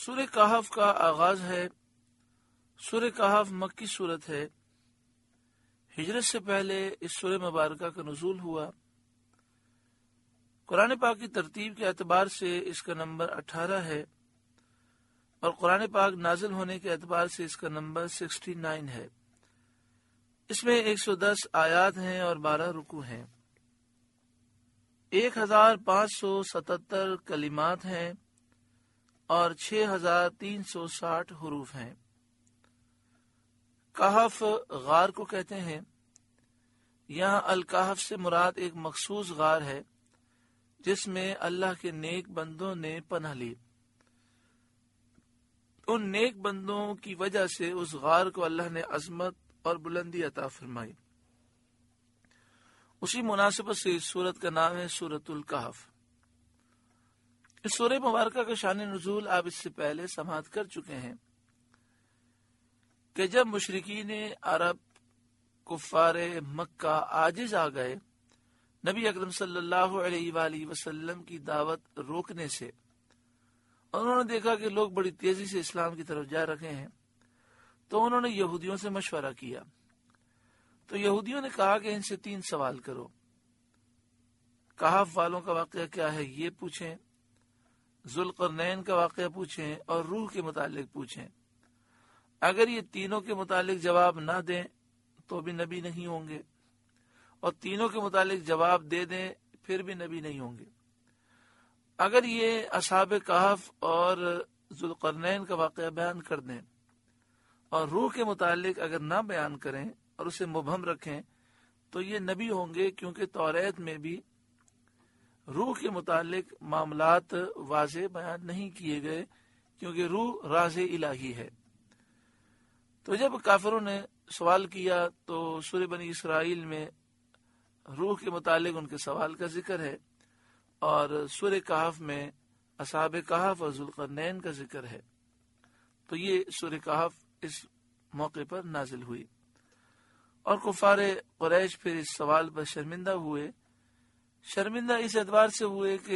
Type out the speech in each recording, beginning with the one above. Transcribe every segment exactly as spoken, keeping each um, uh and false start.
سورہ کہف کا آغاز ہے۔ سورہ کہف مکی سورت ہے۔ ہجرت سے پہلے اس سورہ مبارکہ کا نزول ہوا۔ قرآن پاک کی ترتیب کے اعتبار سے اس کا نمبر اٹھارہ ہے اور قرآن پاک نازل ہونے کے اعتبار سے اس کا نمبر سکسٹی نائن ہے۔ اس میں ایک سو دس آیات ہیں اور بارہ رکوع ہیں۔ ایک ہزار پانچ سو ستتر کلمات ہیں اور چھ ہزار تین سو ساٹھ حروف ہیں۔ کہف غار کو کہتے ہیں۔ یہاں الکہف سے مراد ایک مخصوص غار ہے جس میں اللہ کے نیک بندوں نے پناہ لی۔ ان نیک بندوں کی وجہ سے اس غار کو اللہ نے عظمت اور بلندی عطا فرمائی۔ اسی مناسبت سے اس سورت کا نام ہے سورۃ الکہف۔ اس سورہ مبارکہ کا شان نزول آپ اس سے پہلے سماعت کر چکے ہیں کہ جب مشرکین عرب کفار مکہ عاجز آ گئے نبی اکرم صلی اللہ علیہ وآلہ وسلم کی دعوت روکنے سے، اور انہوں نے دیکھا کہ لوگ بڑی تیزی سے اسلام کی طرف جا رہے ہیں، تو انہوں نے یہودیوں سے مشورہ کیا۔ تو یہودیوں نے کہا کہ ان سے تین سوال کرو، کہف والوں کا واقعہ کیا ہے یہ پوچھیں، ذوالقرنین کا واقعہ پوچھیں اور روح کے متعلق پوچھیں۔ اگر یہ تینوں کے متعلق جواب نہ دیں تو بھی نبی نہیں ہوں گے، اور تینوں کے متعلق جواب دے دیں پھر بھی نبی نہیں ہوں گے۔ اگر یہ اصحاب کہف اور ذوالقرنین کا واقعہ بیان کر دیں اور روح کے متعلق اگر نہ بیان کریں اور اسے مبہم رکھیں تو یہ نبی ہوں گے، کیونکہ توریت میں بھی روح کے متعلق معاملات واضح بیان نہیں کیے گئے، کیونکہ روح راز الہی ہے۔ تو جب کافروں نے سوال کیا تو سورہ بنی اسرائیل میں روح کے متعلق ان کے سوال کا ذکر ہے، اور سورہ کہف میں اصحاب کہف اور ذوالقرنین کا ذکر ہے۔ تو یہ سورہ کہف اس موقع پر نازل ہوئی، اور کفار قریش پھر اس سوال پر شرمندہ ہوئے۔ شرمندہ اس اعتبار سے ہوئے کہ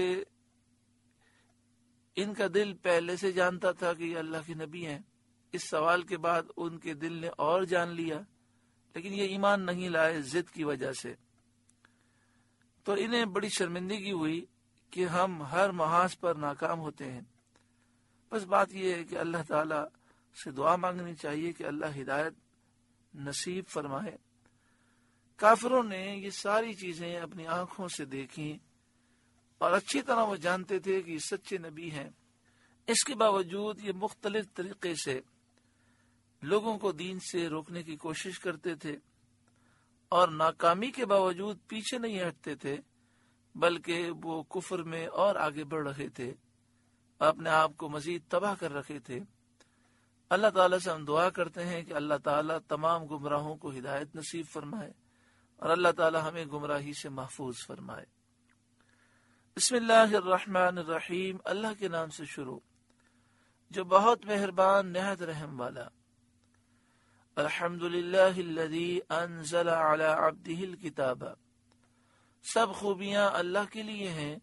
ان کا دل پہلے سے جانتا تھا کہ یہ اللہ کے نبی ہیں، اس سوال کے بعد ان کے دل نے اور جان لیا، لیکن یہ ایمان نہیں لائے ضد کی وجہ سے۔ تو انہیں بڑی شرمندگی ہوئی کہ ہم ہر محاذ پر ناکام ہوتے ہیں۔ بس بات یہ ہے کہ اللہ تعالی سے دعا مانگنی چاہیے کہ اللہ ہدایت نصیب فرمائے۔ کافروں نے یہ ساری چیزیں اپنی آنکھوں سے دیکھیں اور اچھی طرح وہ جانتے تھے کہ یہ سچے نبی ہیں، اس کے باوجود یہ مختلف طریقے سے لوگوں کو دین سے روکنے کی کوشش کرتے تھے، اور ناکامی کے باوجود پیچھے نہیں ہٹتے تھے، بلکہ وہ کفر میں اور آگے بڑھ رہے تھے، اپنے آپ کو مزید تباہ کر رکھے تھے۔ اللہ تعالیٰ سے ہم دعا کرتے ہیں کہ اللہ تعالیٰ تمام گمراہوں کو ہدایت نصیب فرمائے، اور اللہ تعالیٰ ہمیں گمراہی سے محفوظ فرمائے۔ بسم اللہ الرحمن الرحیم، اللہ کے نام سے شروع جو بہت مہربان نہایت رحم والا۔ الحمد للہ الذی انزل علی عبدہ الکتاب، سب خوبیاں اللہ کے لیے ہیں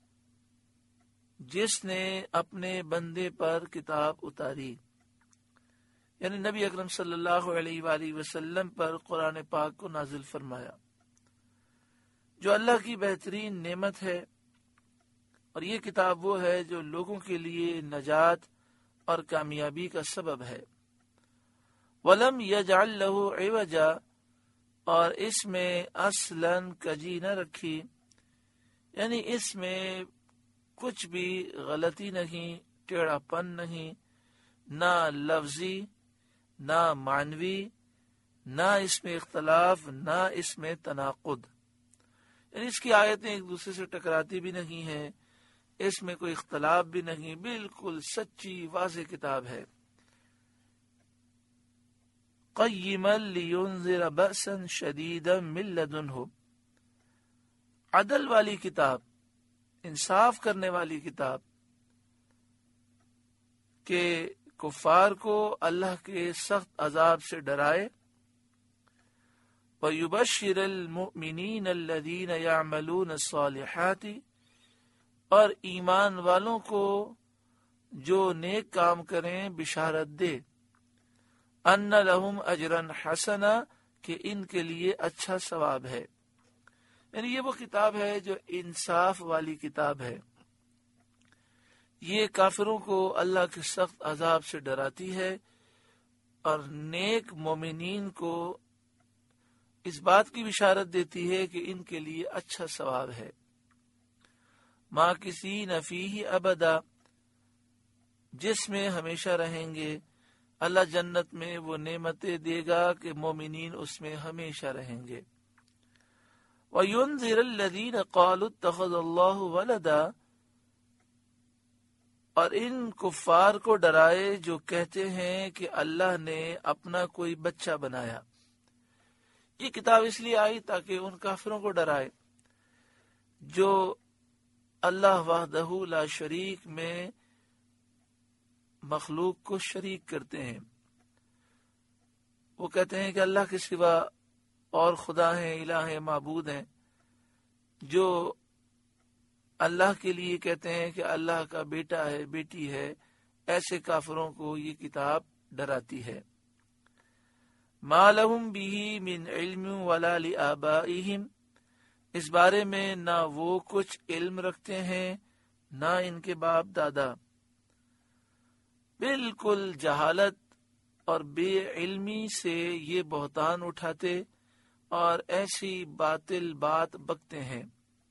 جس نے اپنے بندے پر کتاب اتاری، یعنی نبی اکرم صلی اللہ علیہ وآلہ وسلم پر قرآن پاک کو نازل فرمایا، جو اللہ کی بہترین نعمت ہے، اور یہ کتاب وہ ہے جو لوگوں کے لیے نجات اور کامیابی کا سبب ہے۔ وَلَمْ يَجْعَلْ لَهُ عِوَجًا، اور اس میں اصلاً کجی نہ رکھی، یعنی اس میں کچھ بھی غلطی نہیں، ٹیڑھا پن نہیں، نہ لفظی نہ معنوی، نہ اس میں اختلاف نہ اس میں تناقض، یعنی اس کی آیتیں ایک دوسرے سے ٹکراتی بھی نہیں ہیں، اس میں کوئی اختلاف بھی نہیں، بالکل سچی واضح کتاب ہے۔ قیما لینذر بأسا شدیدا من لدنہ، عدل والی کتاب، انصاف کرنے والی کتاب، کہ کفار کو اللہ کے سخت عذاب سے ڈرائے۔ وَيُبَشِّرَ الْمُؤْمِنِينَ الَّذِينَ يَعْمَلُونَ الصَّالِحَاتِ، اور ایمان والوں کو جو نیک کام کریں بشارت دے، ان لہم اجرا حسنا، کہ ان کے لیے اچھا ثواب ہے۔ یعنی یہ وہ کتاب ہے جو انصاف والی کتاب ہے، یہ کافروں کو اللہ کے سخت عذاب سے ڈراتی ہے اور نیک مومنین کو اس بات کی بشارت دیتی ہے کہ ان کے لیے اچھا ثواب ہے۔ ما کسی نفیہ ابدا، جس میں ہمیشہ رہیں گے، اللہ جنت میں وہ نعمتیں دے گا کہ مومنین اس میں ہمیشہ رہیں گے۔ وَيُنذِرَ الَّذِينَ قَالُوا اتَّخَذَ اللَّهُ وَلَدًا، اور ان کفار کو ڈرائے جو کہتے ہیں کہ اللہ نے اپنا کوئی بچہ بنایا۔ یہ کتاب اس لیے آئی تاکہ ان کافروں کو ڈرائے جو اللہ وحدہ لا شریک میں مخلوق کو شریک کرتے ہیں۔ وہ کہتے ہیں کہ اللہ کے سوا اور خدا ہیں، الہ ہیں، معبود ہیں، جو اللہ کے لیے کہتے ہیں کہ اللہ کا بیٹا ہے، بیٹی ہے۔ ایسے کافروں کو یہ کتاب ڈراتی ہے۔ ما لہم بہ من علم ولا لآبائہم، اس بارے میں نہ وہ کچھ علم رکھتے ہیں نہ ان کے باپ دادا، بالکل جہالت اور بے علمی سے یہ بہتان اٹھاتے اور ایسی باطل بات بکتے ہیں۔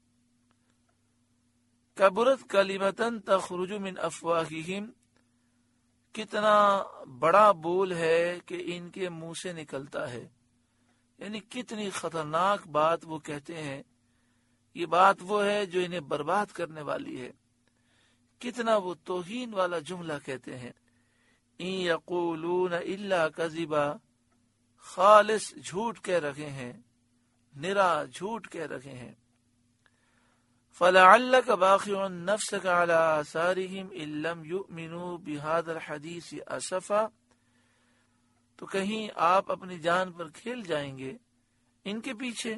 کبرت کلمتن تخرج من افواہہم، کتنا بڑا بول ہے کہ ان کے منہ سے نکلتا ہے، یعنی کتنی خطرناک بات وہ کہتے ہیں۔ یہ بات وہ ہے جو انہیں برباد کرنے والی ہے۔ کتنا وہ توہین والا جملہ کہتے ہیں۔ ان یقولون الا کذبا، خالص جھوٹ کہہ رکھے ہیں، نرا جھوٹ کہہ رکھے ہیں۔ فَلَعَلَّكَ بَاخِعٌ نَفْسَكَ عَلَىٰ آثَارِهِمْ إِن لَّمْ يُؤْمِنُوا بِهَٰذَا الْحَدِيثِ أَسَفًا، تو کہیں آپ اپنی جان پر کھیل جائیں گے ان کے پیچھے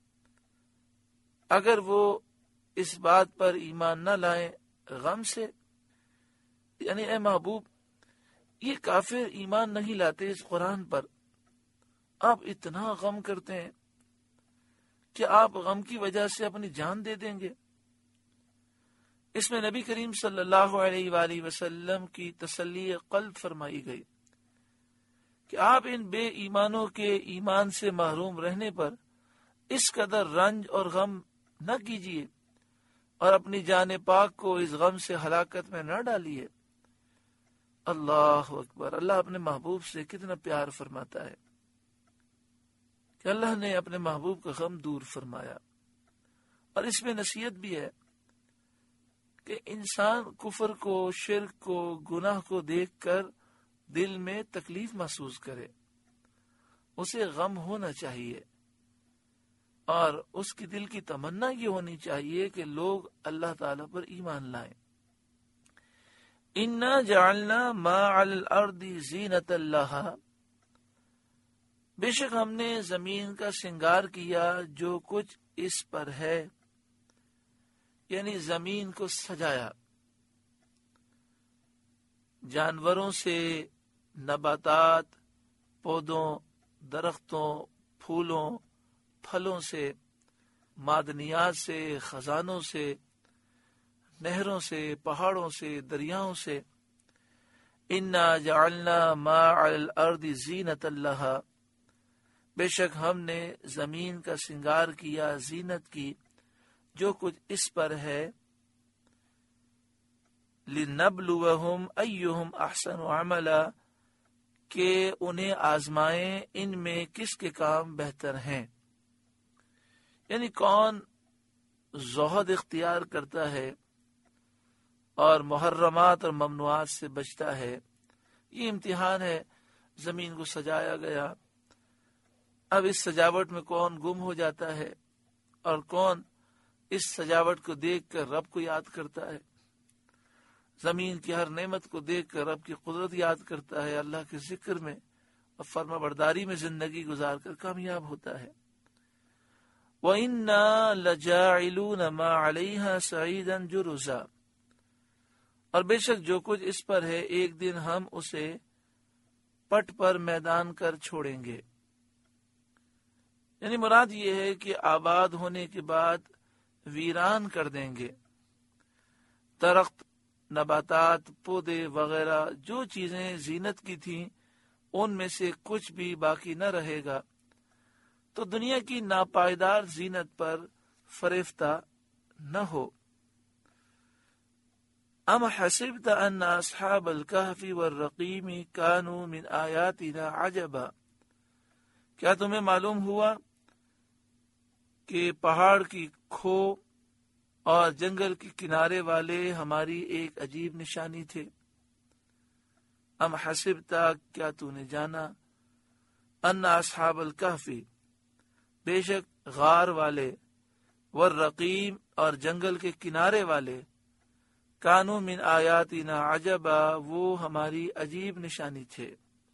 اگر وہ اس بات پر ایمان نہ لائیں غم سے۔ یعنی اے محبوب، یہ کافر ایمان نہیں لاتے اس قرآن پر، آپ اتنا غم کرتے ہیں کہ آپ غم کی وجہ سے اپنی جان دے دیں گے۔ اس میں نبی کریم صلی اللہ علیہ وآلہ وسلم کی تسلی قلب فرمائی گئی کہ آپ ان بے ایمانوں کے ایمان سے محروم رہنے پر اس قدر رنج اور غم نہ کیجیے اور اپنی جان پاک کو اس غم سے ہلاکت میں نہ ڈالیے۔ اللہ اکبر، اللہ اپنے محبوب سے کتنا پیار فرماتا ہے کہ اللہ نے اپنے محبوب کا غم دور فرمایا۔ اور اس میں نصیحت بھی ہے کہ انسان کفر کو، شرک کو، گناہ کو دیکھ کر دل میں تکلیف محسوس کرے، اسے غم ہونا چاہیے اور اس کی دل کی تمنا یہ ہونی چاہیے کہ لوگ اللہ تعالیٰ پر ایمان لائیں۔ اِنَّا جَعَلْنَا مَا عَلَى الْأَرْضِ زِينَةً لَهَا، بے شک ہم نے زمین کا سنگار کیا جو کچھ اس پر ہے، یعنی زمین کو سجایا، جانوروں سے، نباتات، پودوں، درختوں، پھولوں، پھلوں سے، معدنیات سے، خزانوں سے، نہروں سے، پہاڑوں سے، دریاؤں سے۔ اِنَّا جَعَلْنَا مَا عَلَى الْأَرْضِ زِينَةً لَهَا، بے شک ہم نے زمین کا سنگار کیا، زینت کی، جو کچھ اس پر ہے، لِنَبْلُوَهُمْ أَيُّهُمْ أَحْسَنُ عَمَلًا، کہ انہیں آزمائیں ان میں کس کے کام بہتر ہیں، یعنی کون زہد اختیار کرتا ہے اور محرمات اور ممنوعات سے بچتا ہے۔ یہ امتحان ہے۔ زمین کو سجایا گیا، اب اس سجاوٹ میں کون گم ہو جاتا ہے اور کون اس سجاوٹ کو دیکھ کر رب کو یاد کرتا ہے، زمین کی ہر نعمت کو دیکھ کر رب کی قدرت یاد کرتا ہے، اللہ کے ذکر میں اور فرما برداری میں زندگی گزار کر کامیاب ہوتا ہے۔ وَإِنَّا لَجَاعِلُونَ مَا عَلَيْهَا صَعِيدًا جُرُزًا، اور بے شک جو کچھ اس پر ہے ایک دن ہم اسے پٹ پر میدان کر چھوڑیں گے. یعنی مراد یہ ہے کہ آباد ہونے کے بعد ویران کر دیں گے. درخت، نباتات، پودے وغیرہ جو چیزیں زینت کی تھیں ان میں سے کچھ بھی باقی نہ رہے گا. تو دنیا کی ناپائیدار زینت پر فریفتہ نہ ہو. ام حسبت ان اصحاب الکہف والرقیم کانوا من آیاتنا عجبا، کیا تمہیں معلوم ہوا کہ پہاڑ کی کھو اور جنگل کے کنارے والے ہماری ایک عجیب نشانی تھے. ام حسبتا، کیا تو نے جانا، ان اصحاب الکہف، بے شک غار والے، والرقیم اور جنگل کے کنارے والے، کانوا من آیاتنا عجبا، وہ ہماری عجیب نشانی تھے.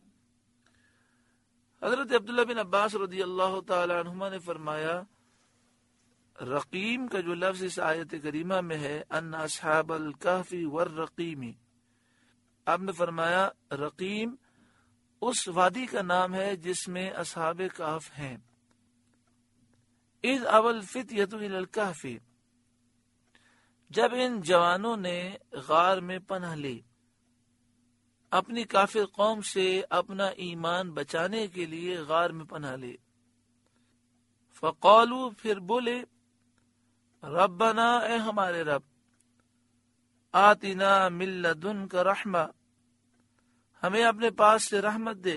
حضرت عبداللہ بن عباس رضی اللہ تعالی عنہما نے فرمایا، رقیم کا جو لفظ اس آیت کریمہ میں ہے، ان اصحاب الکہف والرقیم، آپ نے فرمایا رقیم اس وادی کا نام ہے جس میں اصحاب کہف ہیں. اذ اول فتیۃ الی الکہف، جب ان جوانوں نے غار میں پناہ لی اپنی کافر قوم سے، اپنا ایمان بچانے کے لیے غار میں پناہ لی. فقالوا، پھر بولے، ربنا، اے ہمارے رب، آتنا من لدنک رحمہ، ہمیں اپنے پاس سے رحمت دے،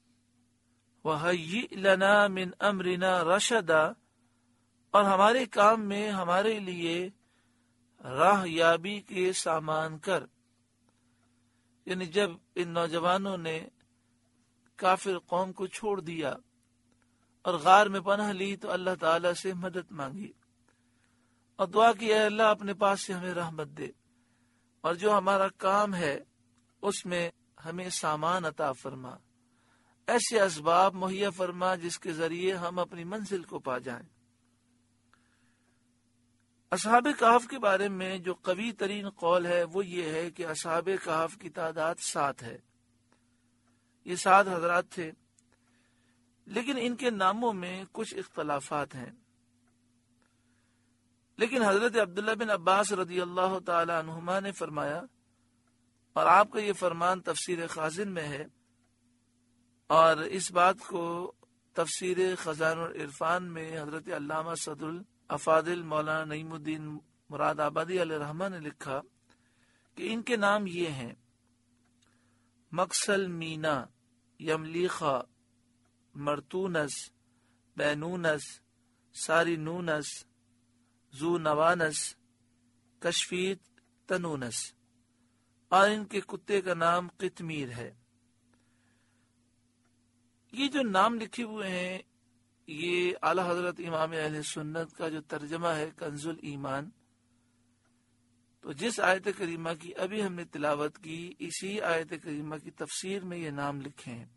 وہیئ لنا من امرنا رشدا، اور ہمارے کام میں ہمارے لیے راہ یابی کے سامان کر. یعنی جب ان نوجوانوں نے کافر قوم کو چھوڑ دیا اور غار میں پناہ لی تو اللہ تعالی سے مدد مانگی اور دعا کی، اے اللہ اپنے پاس سے ہمیں رحمت دے، اور جو ہمارا کام ہے اس میں ہمیں سامان عطا فرما، ایسے اسباب مہیا فرما جس کے ذریعے ہم اپنی منزل کو پا جائیں. اصحاب کہف کے بارے میں جو قوی ترین قول ہے وہ یہ ہے کہ اصحاب کہف کی تعداد سات ہے. یہ سات حضرات تھے، لیکن ان کے ناموں میں کچھ اختلافات ہیں. لیکن حضرت عبداللہ بن عباس رضی اللہ تعالی عنہما نے فرمایا، اور آپ کا یہ فرمان تفسیر خازن میں ہے، اور اس بات کو تفسیر خزائن العرفان میں حضرت علامہ صدر الافاضل مولانا نعیم الدین مراد آبادی علیہ رحمہ نے لکھا کہ ان کے نام یہ ہیں: مکسل مینا، یملیخا، مرتونس، بینونس، ساری نونس، زو نوانس، کشفیت، تنونس، اور ان کے کتے کا نام قطمیر ہے. یہ جو نام لکھے ہوئے ہیں یہ اعلی حضرت امام اہل سنت کا جو ترجمہ ہے کنز الایمان، تو جس آیت کریمہ کی ابھی ہم نے تلاوت کی اسی آیت کریمہ کی تفسیر میں یہ نام لکھے ہیں.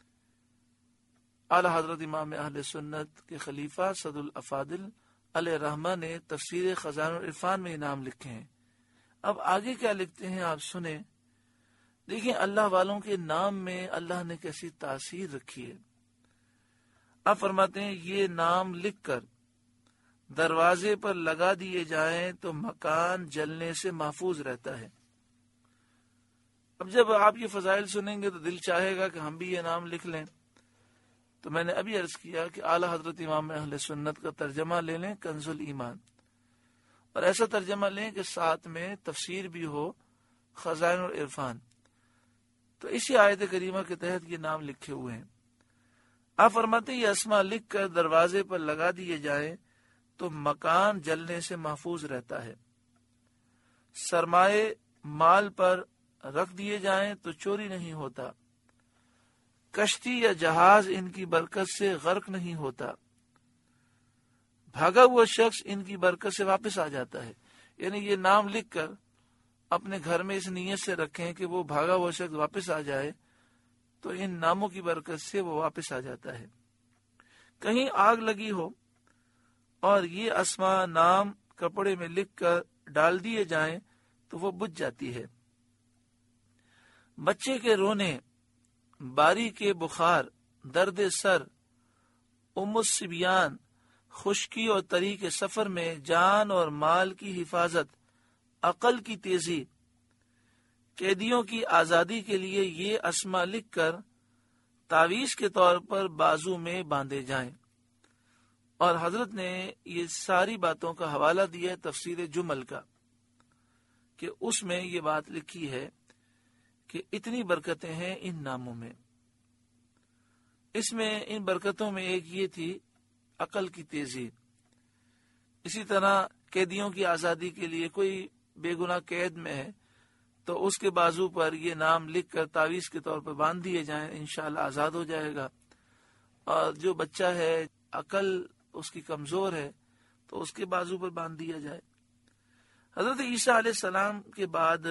اعلی حضرت امام اہل سنت کے خلیفہ صدر الافاضل علیہ رحمہ نے تفسیر خزائن العرفان میں یہ نام لکھے ہیں. اب آگے کیا لکھتے ہیں آپ سنیں. دیکھیں اللہ والوں کے نام میں اللہ نے کیسی تاثیر رکھی ہے. آپ فرماتے ہیں یہ نام لکھ کر دروازے پر لگا دیے جائیں تو مکان جلنے سے محفوظ رہتا ہے. اب جب آپ یہ فضائل سنیں گے تو دل چاہے گا کہ ہم بھی یہ نام لکھ لیں. تو میں نے ابھی عرض کیا کہ اعلی حضرت امام اہل سنت کا ترجمہ لے لیں کنز الایمان، اور ایسا ترجمہ لیں کہ ساتھ میں تفسیر بھی ہو خزائن العرفان. تو اسی آیت کریمہ کے تحت یہ نام لکھے ہوئے ہیں. آپ فرماتے ہیں یہ اسما لکھ کر دروازے پر لگا دیے جائیں تو مکان جلنے سے محفوظ رہتا ہے. سرمائے مال پر رکھ دیے جائیں تو چوری نہیں ہوتا. کشتی یا جہاز ان کی برکت سے غرق نہیں ہوتا. بھاگا ہوا شخص ان کی برکت سے واپس آ جاتا ہے. یعنی یہ نام لکھ کر اپنے گھر میں اس نیت سے رکھیں کہ وہ بھاگا ہوا شخص واپس آ جائے تو ان ناموں کی برکت سے وہ واپس آ جاتا ہے. کہیں آگ لگی ہو اور یہ اسما نام کپڑے میں لکھ کر ڈال دیے جائیں تو وہ بجھ جاتی ہے. بچے کے رونے، باری کے بخار، درد سر، ام الصبیان، خشکی اور تری کے سفر میں جان اور مال کی حفاظت، عقل کی تیزی، قیدیوں کی آزادی کے لیے یہ اسما لکھ کر تعویذ کے طور پر بازو میں باندھے جائیں۔ اور حضرت نے یہ ساری باتوں کا حوالہ دیا ہے تفسیر جمل کا، کہ اس میں یہ بات لکھی ہے کہ اتنی برکتیں ہیں ان ناموں میں۔ اس میں ان برکتوں میں ایک یہ تھی عقل کی تیزی۔ اسی طرح قیدیوں کی آزادی کے لیے کوئی بے گناہ قید میں ہے تو اس کے بازو پر یہ نام لکھ کر تعویذ کے طور پر باندھ دیے جائیں، انشاءاللہ آزاد ہو جائے گا۔ اور جو بچہ ہے عقل اس کی کمزور ہے تو اس کے بازو پر باندھ دیا جائے۔ حضرت عیسیٰ علیہ السلام کے بعد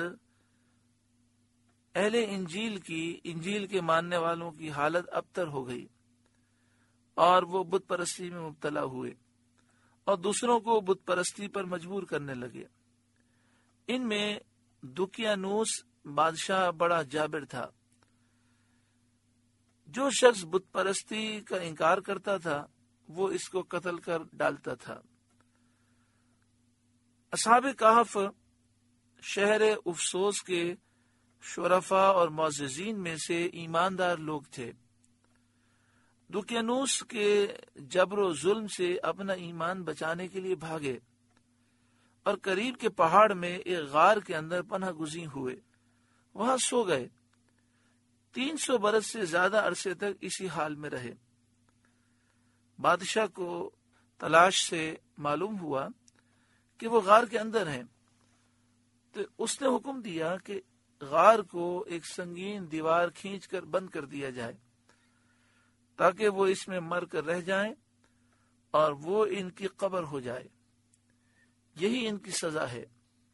اہل انجیل کی انجیل کے ماننے والوں کی حالت ابتر ہو گئی اور وہ بت پرستی میں مبتلا ہوئے اور دوسروں کو بت پرستی پر مجبور کرنے لگے۔ ان میں دقیانوس بادشاہ بڑا جابر تھا۔ جو شخص بت پرستی کا انکار کرتا تھا وہ اس کو قتل کر ڈالتا تھا۔ اصحاب کہف شہر افسوس کے شرفاء اور معززین میں سے ایماندار لوگ تھے۔ دقیانوس کے جبر و ظلم سے اپنا ایمان بچانے کے لیے بھاگے اور قریب کے پہاڑ میں ایک غار کے اندر پناہ گزین ہوئے، وہاں سو گئے۔ تین سو برس سے زیادہ عرصے تک اسی حال میں رہے۔ بادشاہ کو تلاش سے معلوم ہوا کہ وہ غار کے اندر ہیں، تو اس نے حکم دیا کہ غار کو ایک سنگین دیوار کھینچ کر بند کر دیا جائے تاکہ وہ اس میں مر کر رہ جائیں اور وہ ان کی قبر ہو جائے۔ یہی ان کی سزا ہے۔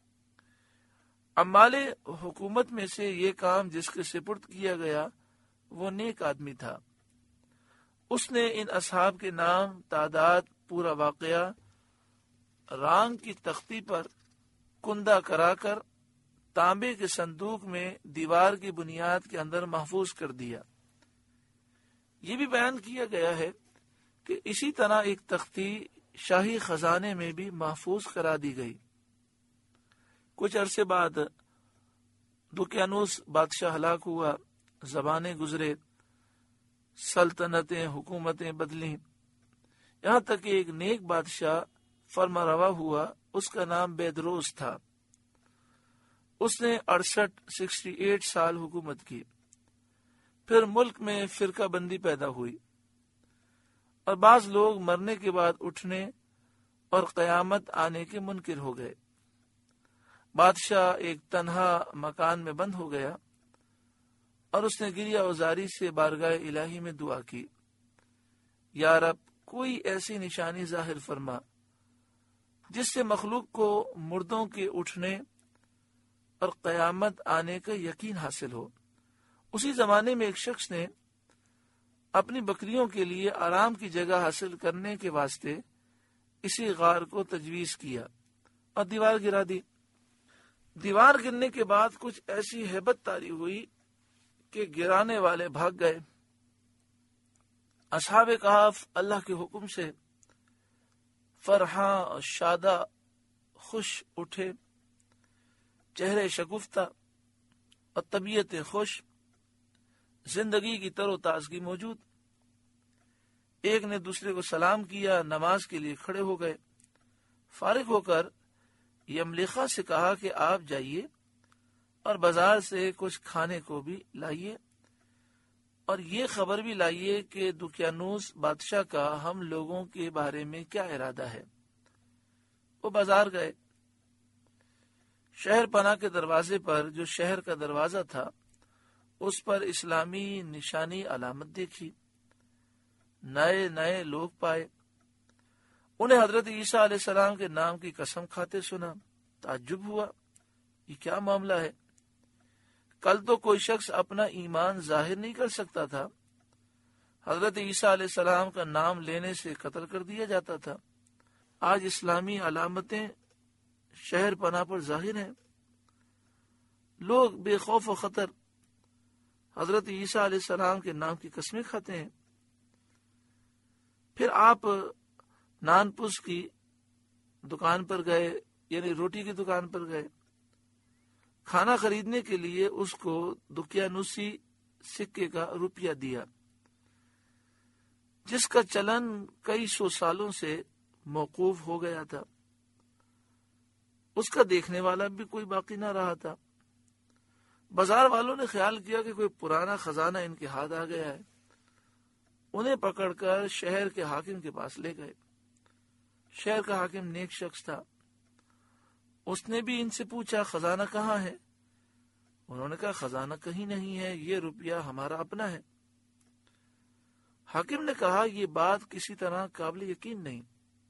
عمال حکومت میں سے یہ کام جس کے سپرد کیا گیا وہ نیک آدمی تھا۔ اس نے ان اصحاب کے نام، تعداد، پورا واقعہ رانگ کی تختی پر کندہ کرا کر تانبے کے صندوق میں دیوار کی بنیاد کے اندر محفوظ کر دیا۔ یہ بھی بیان کیا گیا ہے کہ اسی طرح ایک تختی شاہی خزانے میں بھی محفوظ کرا دی گئی۔ کچھ عرصے بعد دقیانوس بادشاہ ہلاک ہوا، زمانے گزرے، سلطنتیں، حکومتیں بدلیں، یہاں تک کہ ایک نیک بادشاہ فرما روا ہوا، اس کا نام بیدروس تھا۔ اس نے اڑسٹھ سکسٹی ایٹ سال حکومت کی۔ پھر ملک میں فرقہ بندی پیدا ہوئی اور بعض لوگ مرنے کے بعد اٹھنے اور قیامت آنے کے منکر ہو گئے۔ بادشاہ ایک تنہا مکان میں بند ہو گیا اور اس نے گریہ اوزاری سے بارگاہ الہی میں دعا کی، یا رب کوئی ایسی نشانی ظاہر فرما جس سے مخلوق کو مردوں کے اٹھنے اور قیامت آنے کا یقین حاصل ہو۔ اسی زمانے میں ایک شخص نے اپنی بکریوں کے لیے آرام کی جگہ حاصل کرنے کے واسطے اسی غار کو تجویز کیا اور دیوار گرا دی۔ دیوار گرنے کے بعد کچھ ایسی ہیبت طاری ہوئی کہ گرانے والے بھاگ گئے۔ اصحاب کہف اللہ کے حکم سے فرحاں اور شادہ خوش اٹھے، چہرے شگفتہ اور طبیعت خوش، زندگی کی تر و تازگی موجود۔ ایک نے دوسرے کو سلام کیا، نماز کے لیے کھڑے ہو گئے۔ فارغ ہو کر یملیخا سے کہا کہ آپ جائیے اور بازار سے کچھ کھانے کو بھی لائیے اور یہ خبر بھی لائیے کہ دقیانوس بادشاہ کا ہم لوگوں کے بارے میں کیا ارادہ ہے۔ وہ بازار گئے۔ شہر پناہ کے دروازے پر جو شہر کا دروازہ تھا اس پر اسلامی نشانی علامت دیکھی، نئے نئے لوگ پائے، انہیں حضرت عیسیٰ علیہ السلام کے نام کی قسم کھاتے سنا۔ تعجب ہوا، یہ کیا معاملہ ہے؟ کل تو کوئی شخص اپنا ایمان ظاہر نہیں کر سکتا تھا، حضرت عیسیٰ علیہ السلام کا نام لینے سے قتل کر دیا جاتا تھا، آج اسلامی علامتیں شہر پناہ پر ظاہر ہیں۔ لوگ بے خوف و خطر حضرت عیسیٰ علیہ السلام کے نام کی قسمیں کھاتے ہیں۔ پھر آپ نان پس کی دکان پر گئے، یعنی روٹی کی دکان پر گئے، کھانا خریدنے کے لیے اس کو دقیانوسی سکے کا روپیہ دیا، جس کا چلن کئی سو سالوں سے موقوف ہو گیا تھا۔ اس کا دیکھنے والا بھی کوئی باقی نہ رہا تھا۔ بازار والوں نے خیال کیا کہ کوئی پرانا خزانہ ان کے ہاتھ آ گیا ہے، انہیں پکڑ کر شہر کے حاکم کے پاس لے گئے۔ شہر کا حاکم نیک شخص تھا، اس نے بھی ان سے پوچھا خزانہ کہاں ہے؟ انہوں نے کہا خزانہ کہیں نہیں ہے، یہ روپیہ ہمارا اپنا ہے۔ حاکم نے کہا یہ بات کسی طرح قابل یقین نہیں،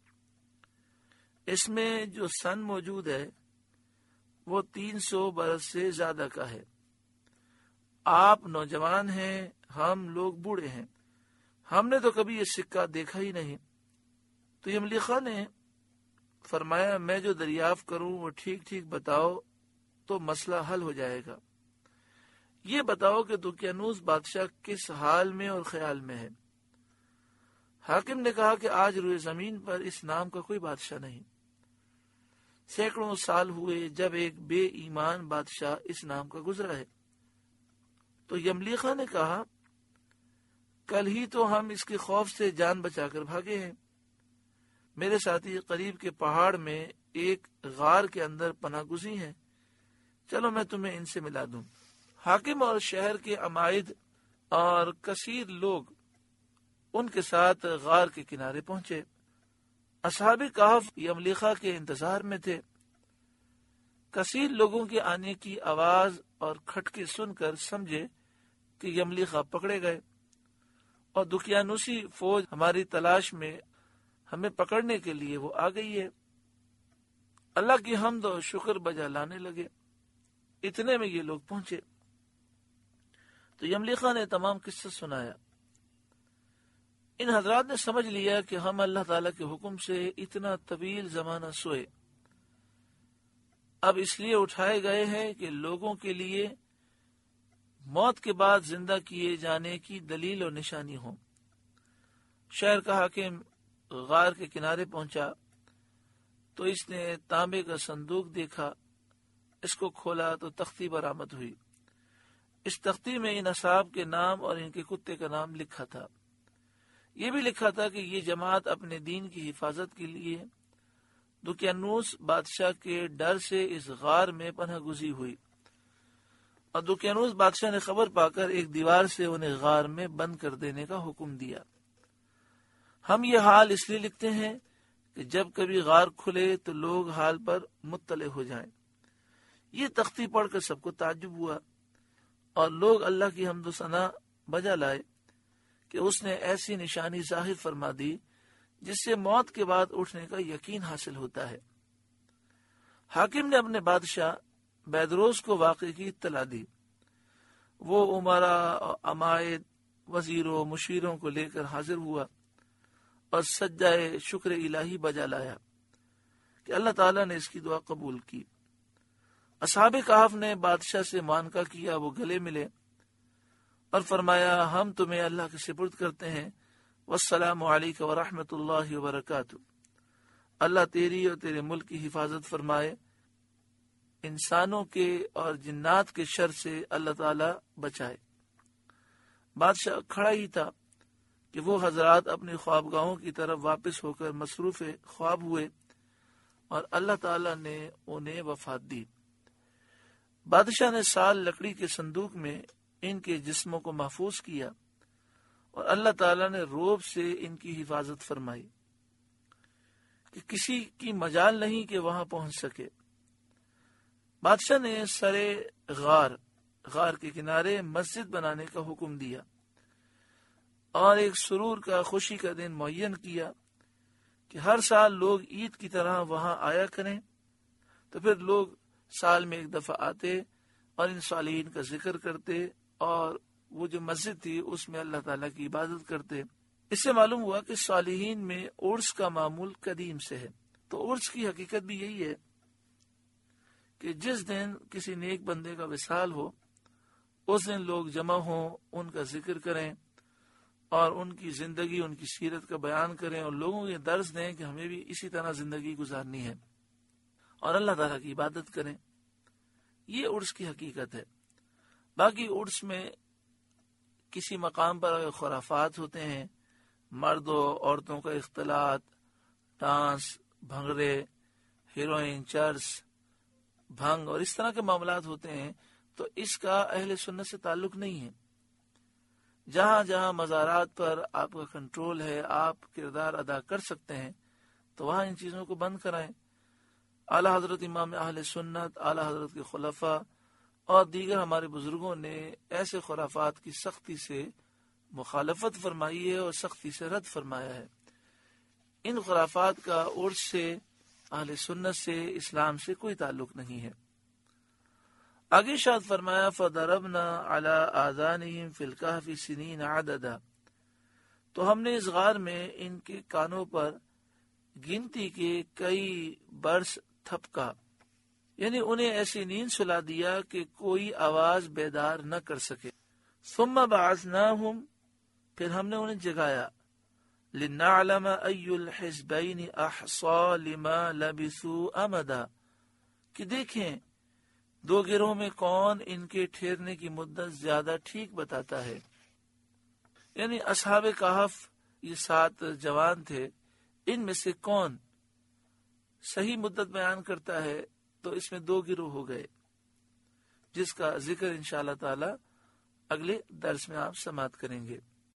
اس میں جو سن موجود ہے وہ تین سو برس سے زیادہ کا ہے، آپ نوجوان ہیں، ہم لوگ بوڑھے ہیں، ہم نے تو کبھی یہ سکہ دیکھا ہی نہیں۔ تو یملیخا نے فرمایا میں جو دریافت کروں وہ ٹھیک ٹھیک بتاؤ تو مسئلہ حل ہو جائے گا۔ یہ بتاؤ کہ دقیانوس بادشاہ کس حال میں اور خیال میں ہے۔ حاکم نے کہا کہ آج روئے زمین پر اس نام کا کوئی بادشاہ نہیں، سینکڑوں سال ہوئے جب ایک بے ایمان بادشاہ اس نام کا گزرا ہے۔ تو یملیخا نے کہا کل ہی تو ہم اس کے خوف سے جان بچا کر بھاگے ہیں، میرے ساتھی قریب کے پہاڑ میں ایک غار کے اندر پناہ گزین ہیں، چلو میں تمہیں ان سے ملا دوں۔ حاکم اور شہر کے عمائد اور کثیر لوگ ان کے ساتھ غار کے کنارے پہنچے۔ اصحاب کہف یملیخا کے انتظار میں تھے۔ کثیر لوگوں کے آنے کی آواز اور کھٹکے سن کر سمجھے کہ یملیخا پکڑے گئے اور دقیانوسی فوج ہماری تلاش میں ہمیں پکڑنے کے لیے وہ آ گئی ہے۔ اللہ کی حمد و شکر بجا لانے لگے۔ اتنے میں یہ لوگ پہنچے تو یملیخا نے تمام قصہ سنایا۔ ان حضرات نے سمجھ لیا کہ ہم اللہ تعالیٰ کے حکم سے اتنا طویل زمانہ سوئے، اب اس لیے اٹھائے گئے ہیں کہ لوگوں کے لیے موت کے بعد زندہ کیے جانے کی دلیل و نشانی ہو۔ شہر کا حاکم غار کے کنارے پہنچا تو اس نے تانبے کا صندوق دیکھا، اس کو کھولا تو تختی برآمد ہوئی۔ اس تختی میں ان اصحاب کے نام اور ان کے کتے کا نام لکھا تھا۔ یہ بھی لکھا تھا کہ یہ جماعت اپنے دین کی حفاظت کے لیے دقیانوس بادشاہ کے ڈر سے اس غار میں پناہ گزین ہوئی، اور دقیانوس بادشاہ نے خبر پا کر ایک دیوار سے انہیں غار میں بند کر دینے کا حکم دیا۔ ہم یہ حال اس لیے لکھتے ہیں کہ جب کبھی غار کھلے تو لوگ حال پر مطلع ہو جائیں۔ یہ تختی پڑھ کر سب کو تعجب ہوا اور لوگ اللہ کی حمد و ثنا بجا لائے کہ اس نے ایسی نشانی ظاہر فرما دی جس سے موت کے بعد اٹھنے کا یقین حاصل ہوتا ہے۔ حاکم نے اپنے بادشاہ بیدروس کو واقعے کی اطلاع دی۔ وہ امرا، عمائد، وزیروں، مشیروں کو لے کر حاضر ہوا اور سجدہ شکر الہی بجا لایا کہ اللہ تعالیٰ نے اس کی دعا قبول کی۔ اصحاب کہف نے بادشاہ سے معانقہ کیا، وہ گلے ملے اور فرمایا ہم تمہیں اللہ کے سپرد کرتے ہیں، والسلام علیکم ورحمۃ اللہ وبرکاتہ، اللہ تیری اور تیرے ملک کی حفاظت فرمائے، انسانوں کے اور جنات کے شر سے اللہ تعالیٰ بچائے۔ بادشاہ کھڑا ہی تھا کہ وہ حضرات اپنی خوابگاہوں کی طرف واپس ہو کر مصروف خواب ہوئے اور اللہ تعالیٰ نے انہیں وفات دی۔ بادشاہ نے سال لکڑی کے صندوق میں ان کے جسموں کو محفوظ کیا اور اللہ تعالیٰ نے روب سے ان کی حفاظت فرمائی کہ کسی کی مجال نہیں کہ وہاں پہنچ سکے۔ بادشاہ نے سرے غار غار کے کنارے مسجد بنانے کا حکم دیا اور ایک سرور کا خوشی کا دن معین کیا کہ ہر سال لوگ عید کی طرح وہاں آیا کریں۔ تو پھر لوگ سال میں ایک دفعہ آتے اور ان صالحین کا ذکر کرتے اور وہ جو مسجد تھی اس میں اللہ تعالیٰ کی عبادت کرتے۔ اس سے معلوم ہوا کہ صالحین میں عرس کا معمول قدیم سے ہے۔ تو عرس کی حقیقت بھی یہی ہے کہ جس دن کسی نیک بندے کا وصال ہو اس دن لوگ جمع ہوں، ان کا ذکر کریں اور ان کی زندگی، ان کی سیرت کا بیان کریں اور لوگوں کے درس دیں کہ ہمیں بھی اسی طرح زندگی گزارنی ہے اور اللہ تعالیٰ کی عبادت کریں۔ یہ عرس کی حقیقت ہے۔ باقی عرس میں کسی مقام پر خرافات ہوتے ہیں، مرد و عورتوں کا اختلاط، ڈانس، بھنگڑے، ہیروئن، چرس، بھنگ اور اس طرح کے معاملات ہوتے ہیں، تو اس کا اہل سنت سے تعلق نہیں ہے۔ جہاں جہاں مزارات پر آپ کا کنٹرول ہے، آپ کردار ادا کر سکتے ہیں، تو وہاں ان چیزوں کو بند کرائیں۔ اعلی حضرت امام اہل سنت، اعلی حضرت کے خلفاء اور دیگر ہمارے بزرگوں نے ایسے خرافات کی سختی سے مخالفت فرمائی ہے اور سختی سے رد فرمایا ہے۔ ان خرافات کا عرس سے، اہل سنت سے، اسلام سے کوئی تعلق نہیں ہے۔ آگے ارشاد فرمایا فَضَرَبْنَا عَلَىٰ آذَانِهِمْ فِي الْكَهْفِ سِنِينَ عَدَدًا، تو ہم نے اس غار میں ان کے کانوں پر گنتی کے کئی برس تھپکا، یعنی انہیں ایسی نیند سلا دیا کہ کوئی آواز بیدار نہ کر سکے۔ ثُمَّ بَعَثْنَاهُمْ، پھر ہم نے انہیں جگایا، لِنَعْلَمَ أَيُّ الْحِزْبَيْنِ أَحْصَىٰ لِمَا لَبِثُوا أَمَدًا، کہ دیکھیں دو گروہ میں کون ان کے ٹھہرنے کی مدت زیادہ ٹھیک بتاتا ہے۔ یعنی اصحاب کہف یہ سات جوان تھے، ان میں سے کون صحیح مدت بیان کرتا ہے، تو اس میں دو گروہ ہو گئے، جس کا ذکر انشاءاللہ تعالی اگلے درس میں آپ سماعت کریں گے۔